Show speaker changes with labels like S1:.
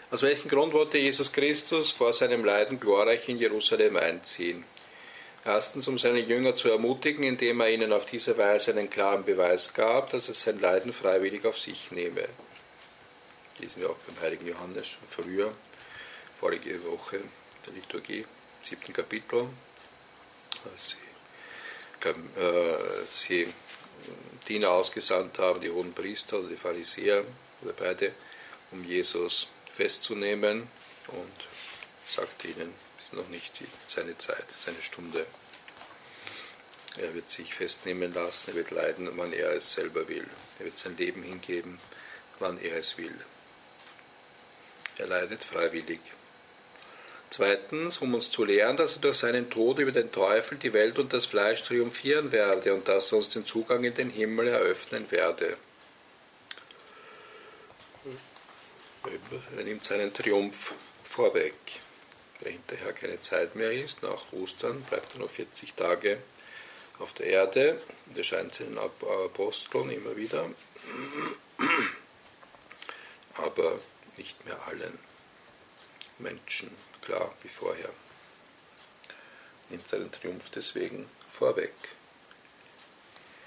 S1: Aus welchem Grund wollte Jesus Christus vor seinem Leiden glorreich in Jerusalem einziehen? Erstens, um seine Jünger zu ermutigen, indem er ihnen auf diese Weise einen klaren Beweis gab, dass er sein Leiden freiwillig auf sich nehme. Lesen wir auch beim heiligen Johannes schon früher, vorige Woche der Liturgie, 7. Kapitel, als sie Diener ausgesandt haben, die hohen Priester oder die Pharisäer oder beide, um Jesus festzunehmen, und sagte ihnen, es ist noch nicht seine Zeit, seine Stunde. Er wird sich festnehmen lassen, er wird leiden, wann er es selber will. Er wird sein Leben hingeben, wann er es will. Er leidet freiwillig. Zweitens, um uns zu lehren, dass er durch seinen Tod über den Teufel, die Welt und das Fleisch triumphieren werde und dass er uns den Zugang in den Himmel eröffnen werde. Er nimmt seinen Triumph vorweg. Wer hinterher keine Zeit mehr ist, nach Ostern bleibt er noch 40 Tage auf der Erde. Das erscheint seinen Aposteln immer wieder, aber nicht mehr allen Menschen, klar wie vorher. Nimmt seinen Triumph deswegen vorweg.